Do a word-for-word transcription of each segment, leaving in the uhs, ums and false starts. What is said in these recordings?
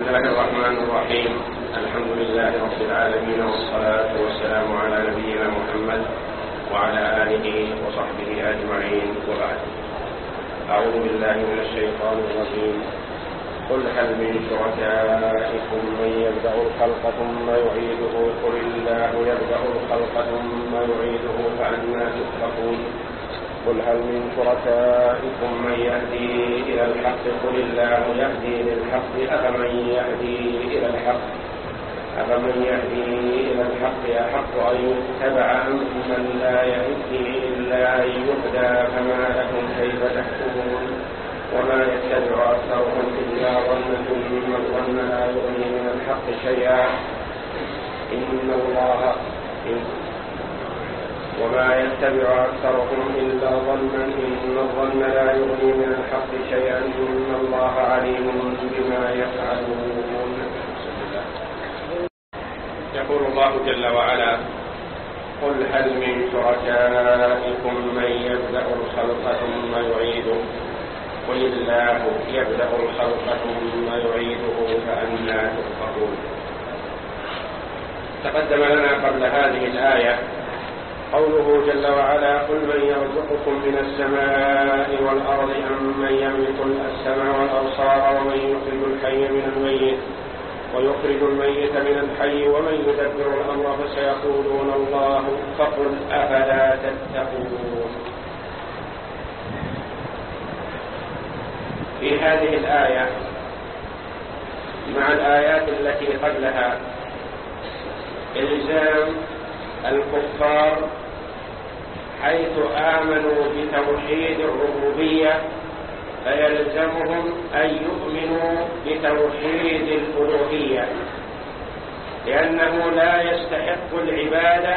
بسم الله الرحمن الرحيم. الحمد لله رب العالمين، والصلاة والسلام على نبينا محمد وعلى آله وصحبه أجمعين، وبعد. أعوذ بالله من الشيطان الرجيم. قل هل من شركائكم من يبدأ الخلق ثم يعيده قل الله يبدأ الخلق ثم يعيده فأنى تؤفكون. قل هل من شركائكم من يهدي إلى الحق قل الله يهدي للحق أفمن يهدي إلى الحق أفمن يهدي إلى الحق أحق أن يتبع أمن لا يهدي إلا أن يهدى فما لهم كيف تحكمون. وما يتبع أكثرهم إلا ظن ثم الظن لا يغني من الحق شيئا إن الله وما يتبع أكثرهم إلا ظنا إن الظن لا يغني من الحق شيئا إن الله عليم بما يفعلون. يقول الله جل وعلا: قل هل من شركائكم من يبدأ الخلق ثم يعيده قل الله يبدأ الخلق ثم يعيده فأنى تؤفكون. تقدم لنا قبل هذه الآية قوله جل وعلا: قل من يرزقكم من السماء والأرض أم من يملك السمع والأبصار ومن يخرج الحي من الميت ويخرج الميت من الحي ومن يدبر الأمر فسيقولون الله فقل أفلا تتقون. في هذه الآية مع الآيات التي قبلها إلزام الكفار حيث آمنوا بتوحيد الربوبية فيلزمهم أن يؤمنوا بتوحيد الألوهية، لأنه لا يستحق العبادة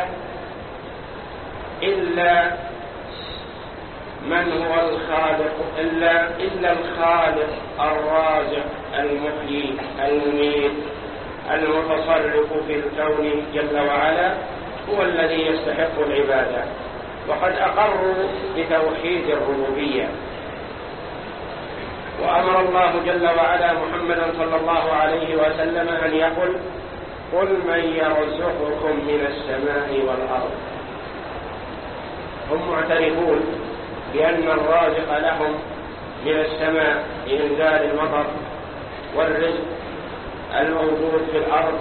إلا من هو الخالق إلا, إلا الخالق الرازق المحيي المميت المتصرف في الكون جل وعلا هو الذي يستحق العبادة. وقد أقروا بتوحيد الربوبية، وأمر الله جل وعلا محمدا صلى الله عليه وسلم أن يقول: قل من يرزقكم من السماء والأرض. هم معترفون بأن الرازق لهم من السماء لإنزال المطر والرزق الموجود في الأرض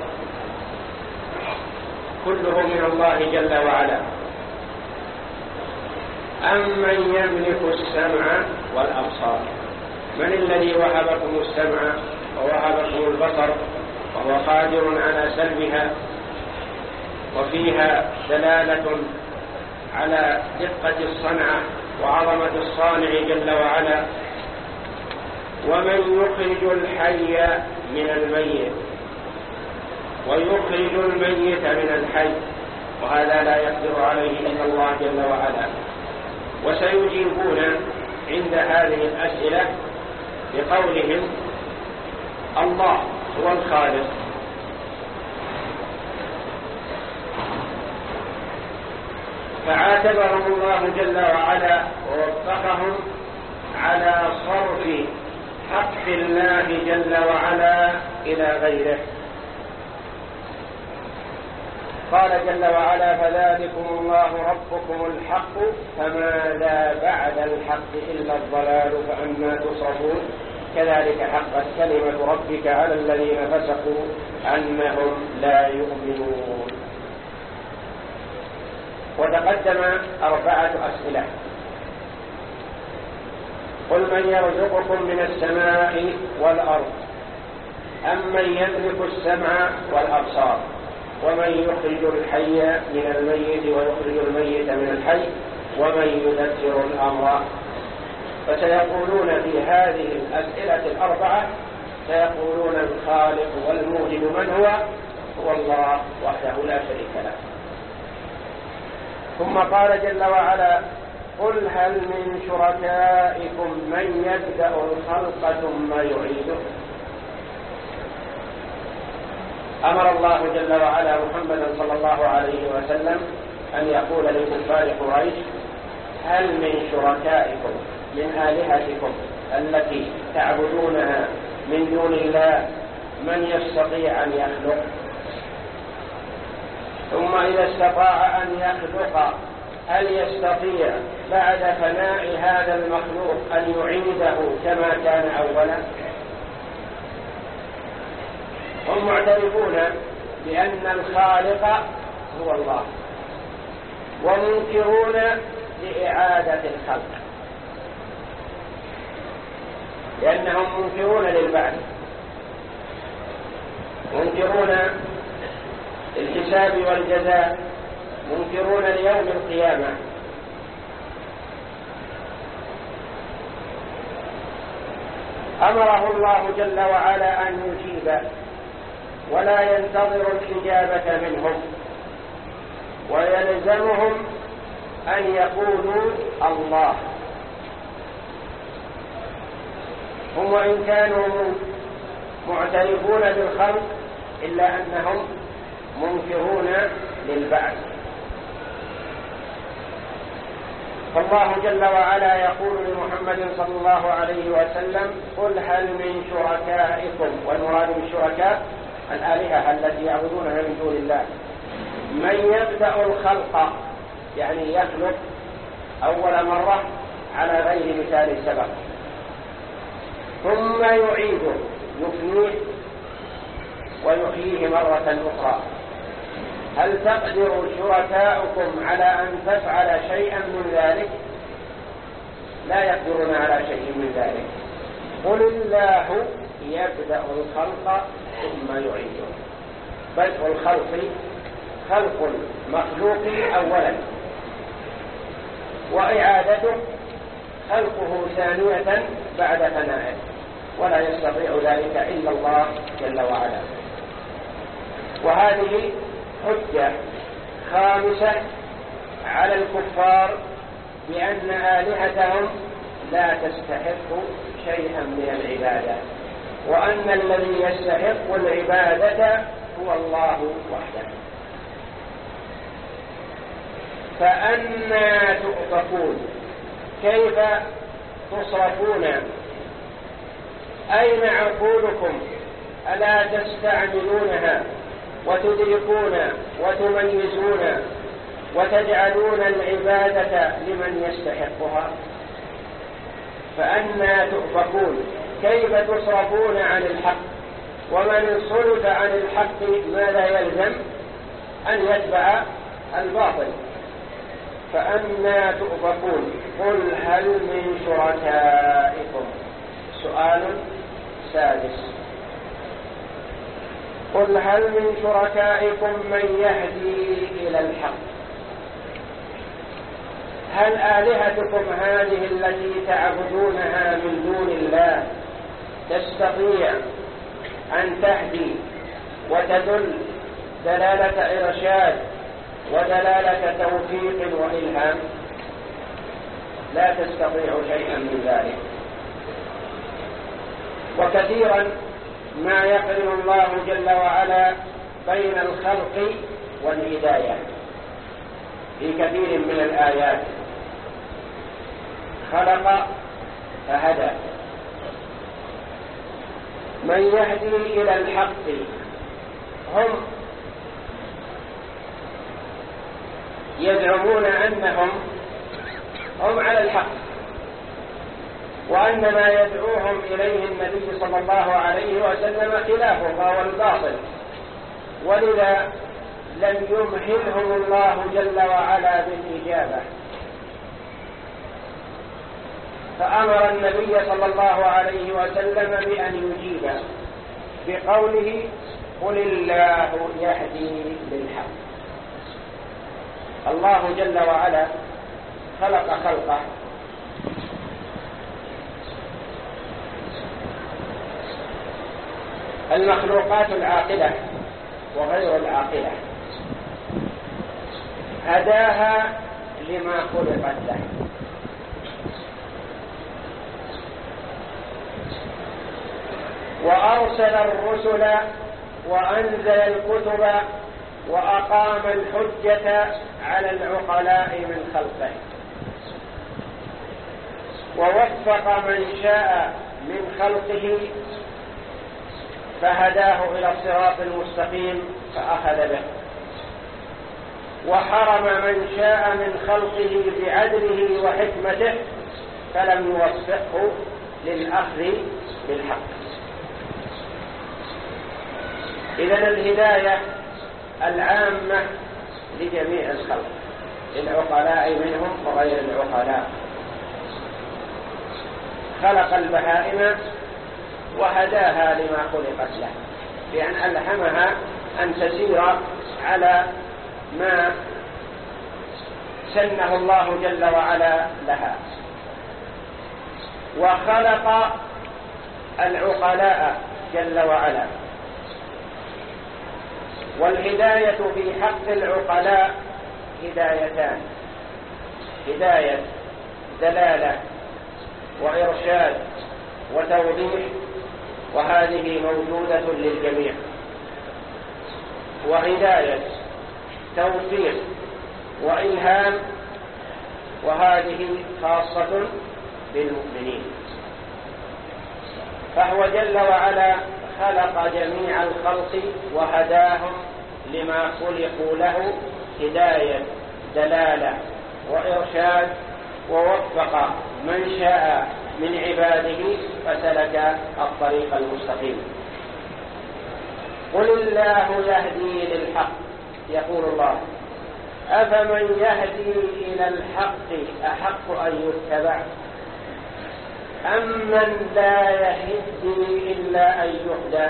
كله من الله جل وعلا. أمن يملك السمع والأبصار، من الذي وهبكم السمع ووهبكم البصر وهو قادر على سلبها، وفيها دلالة على دقة الصنعة وعظمة الصانع جل وعلا. ومن يخرج الحي من الميت ويخرج الميت من الحي، وهذا لا يقدر عليه إلا الله جل وعلا. وسيجيبون عند هذه الأسئلة بقولهم: الله هو الخالق. فعاتبهم الله جل وعلا ووفقهم على صرف حق الله جل وعلا إلى غيره. قال جل وعلا: فذلكم الله ربكم الحق فماذا بعد الحق إلا الضلال فأنى تصرفون. كذلك حقت كلمة ربك على الذين فسقوا أنهم لا يؤمنون. وتقدم أربعة أسئلة: قل من يرزقكم من السماء والأرض أم من يملك السمع والأبصار ومن يخرج الحي من الميت ويخرج الميت من الحي ومن يدبر الأمر. فسيقولون في هذه الأسئلة الأربعة سيقولون الخالق والموجد من هو هو الله وحده لا شريك له. ثم قال جل وعلا: قل هل من شركائكم من يبدأ الخلق ثم يعيده. أمر الله جل وعلا محمدا صلى الله عليه وسلم أن يقول لكفار قريش: هل من شركائكم من آلهتكم التي تعبدونها من دون الله من يستطيع أن يخلق؟ ثم إذا استطاع أن يخلق هل يستطيع بعد فناء هذا المخلوق أن يعيده كما كان أولا؟ هم معترفون بأن الخالق هو الله، ومنكرون لإعادة الخلق، لأنهم منكرون للبعث، منكرون الحساب والجزاء، منكرون ليوم القيامة. أمره الله جل وعلا أن يجيب ولا ينتظر الإجابة منهم، ويلزمهم أن يقولوا الله. هم وإن كانوا معترفون بالخلق إلا أنهم منكرون للبعث. فالله جل وعلا يقول لمحمد صلى الله عليه وسلم: قل هل من شركائكم، والمراد بالشركاء الآلهة التي يعبدونها من دون الله، من يبدأ الخلق، يعني يخلق أول مرة على غير مثال سبق، ثم يعيده، يفنيه ويحييه مرة أخرى. هل تقدر شركاؤكم على أن تفعل شيئا من ذلك؟ لا يقدرون على شيء من ذلك. قل الله يبدأ الخلق ثم يعيده. بدء الخلق خلق المخلوق أولا، وإعادته خلقه ثانية بعد فنائه، ولا يستطيع ذلك إلا الله جل وعلا. وهذه حجة خامسة على الكفار بأن آلهتهم لا تستحق شيئا من العبادة، وأن الذي يستحق العبادة هو الله وحده. فأنى تؤفكون؟ كيف تصرفون؟ أين عقولكم؟ ألا تستعملونها وتدركون وتميزون وتجعلون العبادة لمن يستحقها؟ فأنى تؤفكون؟ كيف تصرفون عن الحق؟ ومن صرف عن الحق ماذا يلزم؟ أن يتبع الباطل. فأنى تؤفكون؟ قل هل من شركائكم؟ سؤال سادس. قل هل من شركائكم من يهدي إلى الحق؟ هل آلهتكم هذه التي تعبدونها من دون الله تستطيع أن تهدي وتدل دلالة إرشاد ودلالة توفيق وإلهام؟ لا تستطيع شيئا من ذلك. وكثيرا ما يقرن الله جل وعلا بين الخلق والهداية في كثير من الآيات. خلق فهدى. من يهدي إلى الحق؟ هم يزعمون أنهم هم على الحق، وأن ما يدعوهم إليه النبي صلى الله عليه وسلم خلافه وهو الباطل، ولذا لم يمهلهم الله جل وعلا بالإجابة، فأمر النبي صلى الله عليه وسلم بأن يجيب بقوله: قل الله يهدي للحق. الله جل وعلا خلق خلقه المخلوقات العاقلة وغير العاقلة، هداها لما خلقت له، وأرسل الرسل وأنزل الكتب وأقام الحجة على العقلاء من خلقه، ووفق من شاء من خلقه فهداه إلى الصراط المستقيم فأخذ به، وحرم من شاء من خلقه بعدله وحكمته فلم يوفقه للأخذ بالحق. إذن الهداية العامة لجميع الخلق، للعقلاء منهم وغير العقلاء. خلق البهائم وهداها لما خلقت له، بأن ألهمها أن تسير على ما سنه الله جل وعلا لها. وخلق العقلاء جل وعلا. والهداية في حق العقلاء هدايتان: هداية دلالة وإرشاد وتوضيح، وهذه موجودة للجميع، وهداية توفيق وإلهام، وهذه خاصة بالمؤمنين. فهو جل وعلا خلق جميع الخلق وهداهم لما خلقوا له هداية دلالة وإرشاد، ووفق من شاء من عباده فسلك الطريق المستقيم. قل الله يهدي للحق، يقول الله: أفمن يهدي إلى الحق أحق أن يتبع أم من لا يهدي إلا أن يهدى؟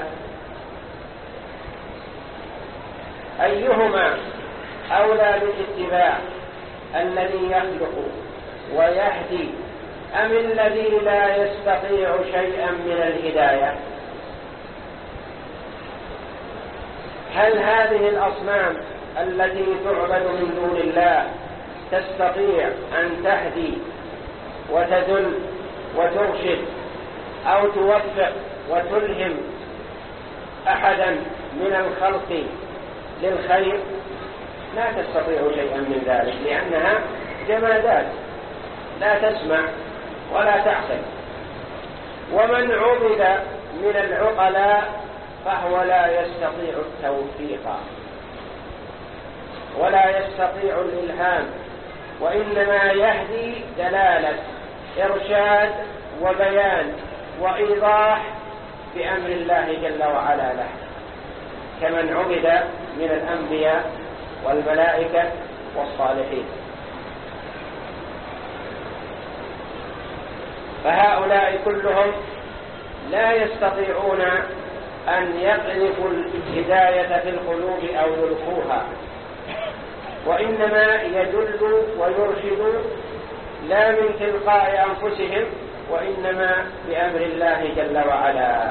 أيهما أولى بالاتباع، الذي يخلق ويهدي أم الذي لا يستطيع شيئا من الهداية؟ هل هذه الأصنام التي تعبد من دون الله تستطيع أن تهدي وتدل وترشد أو توفق وتلهم أحدا من الخلق للخير؟ لا تستطيع شيئا من ذلك، لأنها جمادات لا تسمع ولا تعقل. ومن عبد من العقلاء فهو لا يستطيع التوفيق ولا يستطيع الإلهام، وإنما يهدي دلالة إرشاد وبيان وإيضاح بأمر الله جل وعلا له، كمن عبد من الأنبياء والملائكة والصالحين. فهؤلاء كلهم لا يستطيعون أن يقذفوا الهداية في القلوب أو يلقوها، وإنما يدل ويرشد لا من تلقاء أنفسهم، وإنما بأمر الله جل وعلا.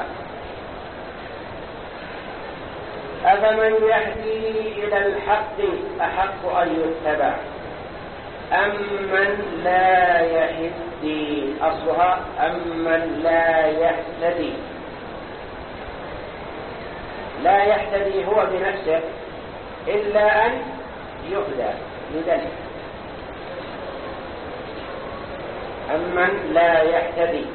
أفمن يهدي إلى الحق أحق أن يتبع أم من لا يهدي، أصلها أم من لا يهتدي. لا يهتدي هو بنفسه إلا أن يهدى لذلك. أمن لا يهتدي،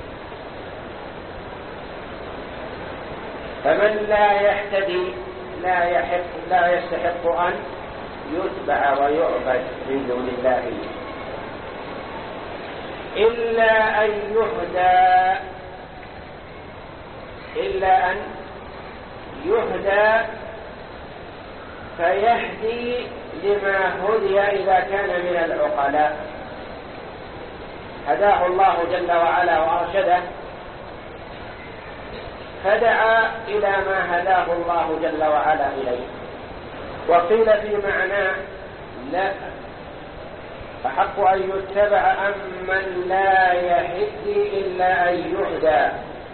فمن لا يهتدي لا يحق لا يستحق أن يتبع ويعبد من دون الله إلا أن يهدى، إلا أن يهدى فيهدي لما هدي إذا كان من العقلاء. هداه الله جل وعلا وأرشده فدعا إلى ما هداه الله جل وعلا إليه. وقيل في معنى لا أحق أن يتبع أم من لا يهدي إلا أن يهدى،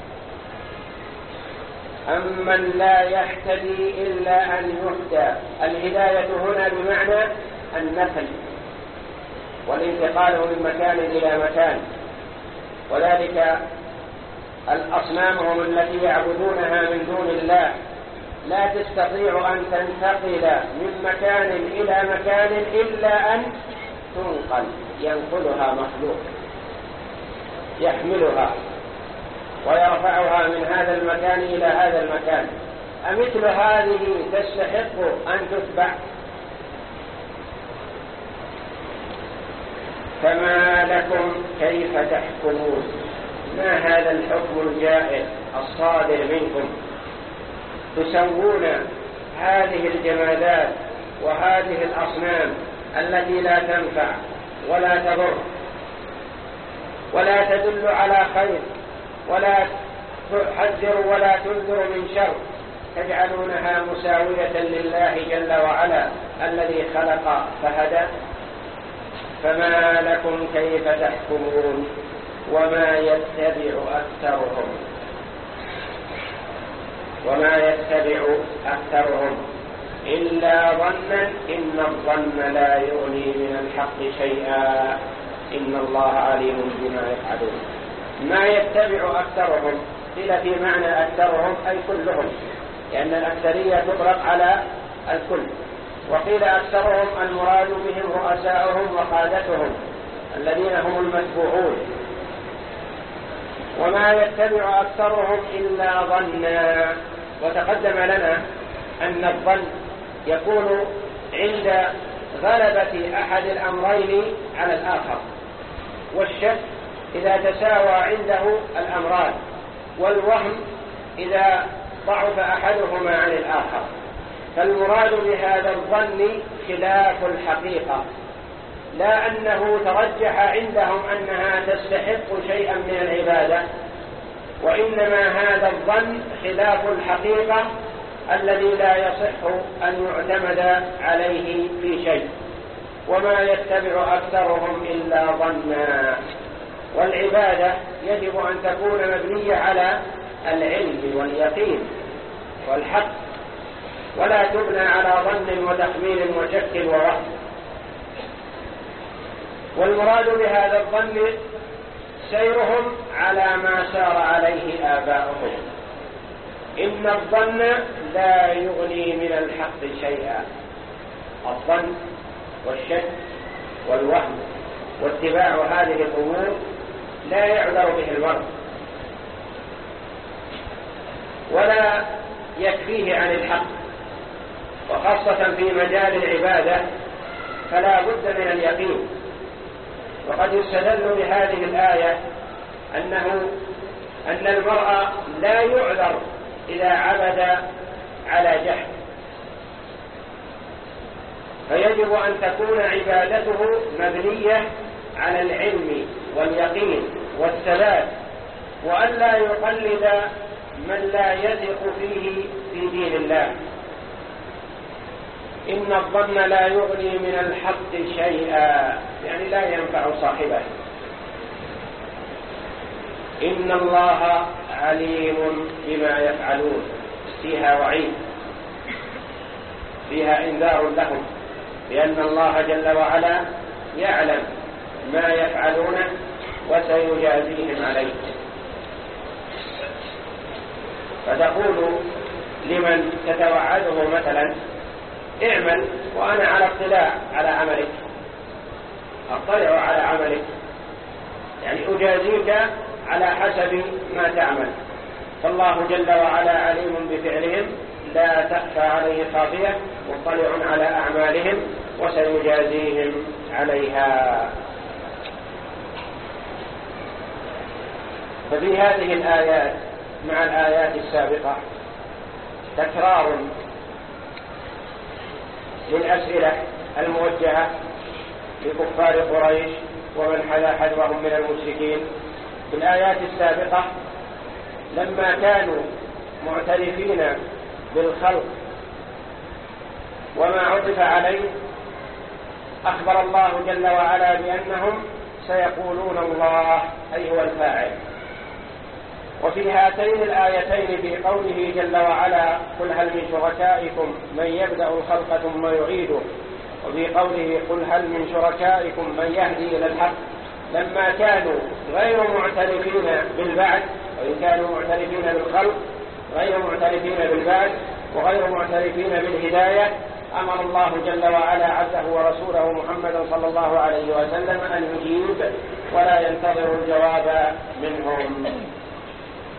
أم من لا يهتدي إلا أن يهدى. الهداية هنا بمعنى النقل والانتقال من مكان إلى مكان، وذلك الأصنام هم التي يعبدونها من دون الله لا تستطيع أن تنتقل من مكان إلى مكان إلا أن تنقل، ينقلها مخلوق يحملها ويرفعها من هذا المكان إلى هذا المكان، أمثل هذه تستحق أن تتبع؟ فما لكم كيف تحكمون؟ ما هذا الحكم الجائر الصادر منكم؟ تسوون هذه الجمادات وهذه الأصنام التي لا تنفع ولا تضر ولا تدل على خير ولا تحذر ولا تنذر من شر، تجعلونها مساوية لله جل وعلا الذي خلق فهدى. فما لكم كيف تحكمون؟ وما يتبع أكثرهم وما يتبع أكثرهم إلا ظنا إن الظن لا يغني من الحق شيئا إن الله عليم بما يفعلون. ما يتبع أكثرهم قيل في معنى أكثرهم أي كلهم، لأن الأكثرية تطلق على الكل، وقيل أكثرهم المراد بهم رؤساؤهم وقادتهم الذين هم المتبوعون. وما يتبع أكثرهم إلا ظنا. وتقدم لنا أن الظن يكون عند غلبة أحد الأمرين على الآخر، والشك إذا تساوى عنده الأمران، والوهم إذا ضعف أحدهما عن الآخر. فالمراد بهذا الظن خلاف الحقيقة، لا أنه ترجح عندهم أنها تستحق شيئا من العبادة، وإنما هذا الظن خلاف الحقيقة الذي لا يصح أن يعتمد عليه في شيء. وما يتبع أكثرهم إلا ظنا. والعبادة يجب أن تكون مبنية على العلم واليقين والحق، ولا تبنى على ظن وتخمين وشك ووهم. والمراد بهذا الظن سيرهم على ما سار عليه آباؤهم. إن الظن لا يغني من الحق شيئا. الظن والشك والوهم واتباع هذه الأمور لا يعذر به المرء ولا يكفيه عن الحق، وخاصة في مجال العبادة فلا بد من اليقين. وقد يستدل بهذه الآية أنه أن المرء لا يعذر إذا عبد على جهل، فيجب أن تكون عبادته مبنية على العلم واليقين والثبات، وأن لا يقلد من لا يثق فيه في دين الله. إن الظن لا يغني من الحق شيئا، يعني لا ينفع صاحبه. إن الله عليم بما يفعلون، فيها وعيد، فيها إنذار لهم بأن الله جل وعلا يعلم ما يفعلونه وسيجازيهم عليه. فتقول لمن تتوعده مثلا اعمل وأنا على اطلاع على عملك، أطلع على عملك، يعني أجازيك على حسب ما تعمل. فالله جل وعلا عليم بفعلهم لا تخفى عليه خافية، مطلع على أعمالهم وسيجازيهم عليها. ففي هذه الآيات مع الآيات السابقة تكرار للأسئلة الموجهة لكفار قريش ومن حذا حذوهم من المشركين. في الآيات السابقة لما كانوا معترفين بالخلق وما عطف عليه أخبر الله جل وعلا بأنهم سيقولون الله أي هو الفاعل. وفي هاتين الآيتين في قوله جل وعلا قل هل من شركائكم من يبدأ الخلق ثم يعيده، وفي قوله قل هل من شركائكم من يهدي إلى الحق، لما كانوا غير معترفين بالبعث، وإن كانوا معترفين بالخلق غير معترفين بالبعث وغير معترفين بالهداية، أمر الله جل وعلا عبده ورسوله محمدا صلى الله عليه وسلم أن يجيب ولا ينتظر الجواب منهم.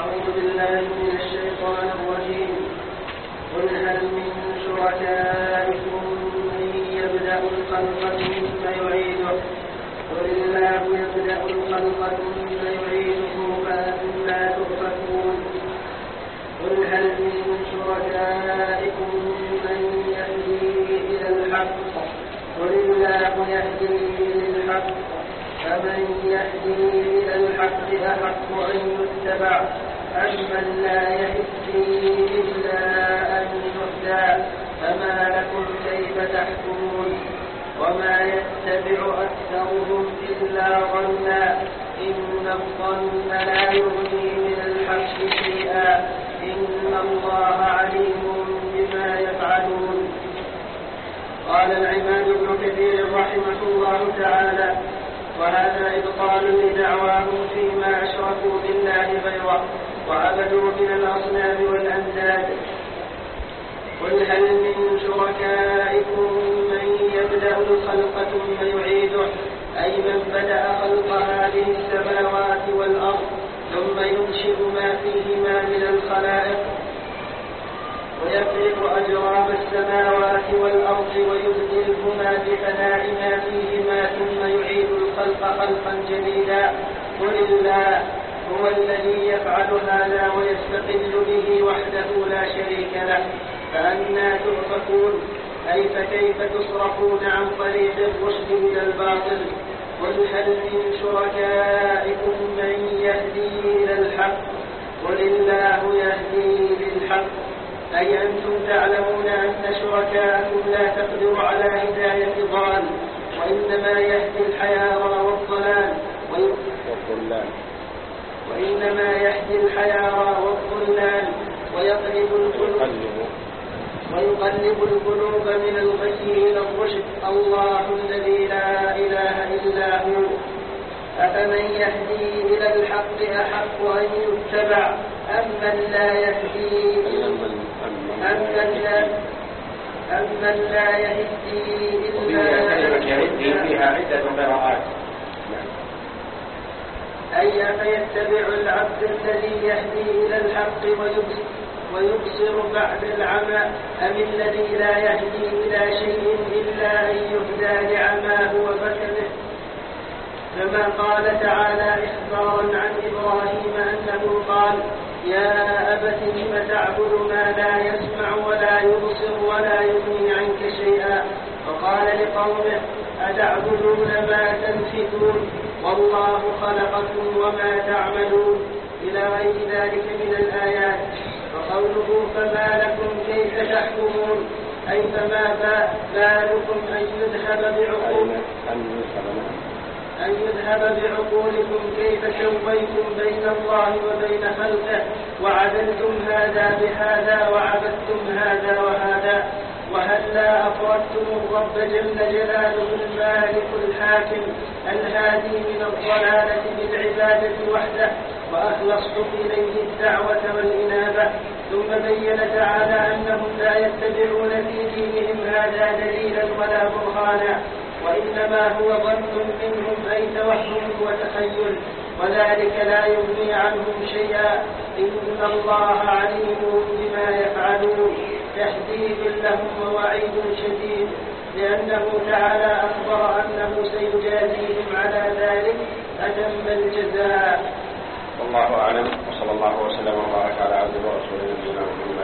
أعوذ بالله من الشيطان الرجيم. قل هل من شركائكم من يبدأ الخلق ثم يعيده قل الله يبدأ الخلق ثم يعيده فأنا تؤفكون. قل هل من شركائكم من يهدي إلى الحق قل الله يهدي للحق فمن يهدي إلى الحق أحق أن يتبع أمن لا يهدي إلا أن يهدى فما لكم كيف تحكمون. وما يتبع أكثرهم إلا ظنا إن الظن لا يغني من الحق شيئا إن الله عليم بما يفعلون. قال العماد بن كثير رحمه الله تعالى: وهذا إبطال لدعواهم فيما أشركوا بالله غيره وعبدوا من الأصنام والأنداد. قل هل من شركائكم من يبدأ الخلق ثم يعيده أي من بدأ خلق هذه السماوات والأرض ثم ينشئ ما فيهما من الخلائق ويفرق أجرام السماوات والأرض ويبدلهما بفناء ما فيهما ثم يعيد الخلق خلقا جديدا. قل الله هو الذي يفعل هذا ويستقل به وحده لا شريك له فأنا تؤفكون أي فكيف تصرفون عن طريق الرشد إلى الباطل. قل هل من شركائكم من يهدي إلى الحق قل الله يهدي للحق أي أنتم تعلمون أن شركاءكم لا تقدر على هداية ضال وإنما يهدي الحياة والضلال وإنما يهدي الحياة والضلال ويقلب القلوب ويقلب القلوب من الغي إلى الرشد الله الذي لا إله إلا هو. أفمن يهدي إلى الحق أحق أن يتبع أمن لا يهدي أمن لا أمن لا يهدي إلا يهدي فيها عدة قراءات أي فيتبع العبد الذي يهدي إلى الحق ويبصر بعد العمى أم الذي لا يهدي إلى شيء إلا أن يهدى لعماه وفتنه. كما قال تعالى إخبارا عن إبراهيم أنه قال: يا أبت لم تعبد ما لا يسمع ولا يبصر ولا يغني عنك شيئا. وقال لقومه: أتعبدون ما تنفقون والله خلقكم وما تعملون إلى غير ذلك من الآيات. وقوله فما لكم كيف تحكمون أي فما بالكم أن يذهب بعقولكم أن يذهب بعقولكم كيف سويتم بين الله وبين خلقه وعدلتم هذا بهذا وعبدتم هذا وهذا. وهلا أفردتم الرب جل جلاله المالك الحاكم الهادي من الضلالة بالعبادة وحده وأخلصتم إليه الدعوة والإنابة. ثم بين تعالى أنهم لا يتبعون في دينهم هذا دليلا ولا برهانا وإنما هو ظن منهم أي توهم وتخيل وذلك لا يغني عنهم شيئا إن الله عليم بما يفعلون. تهديد لهم ووعيد شديد لأنه تعالى أخبر أنه سيجازيهم على ذلك أتم الجزاء. والله أعلم وصلى الله وسلم وبارك على عبده ورسوله نبينا محمد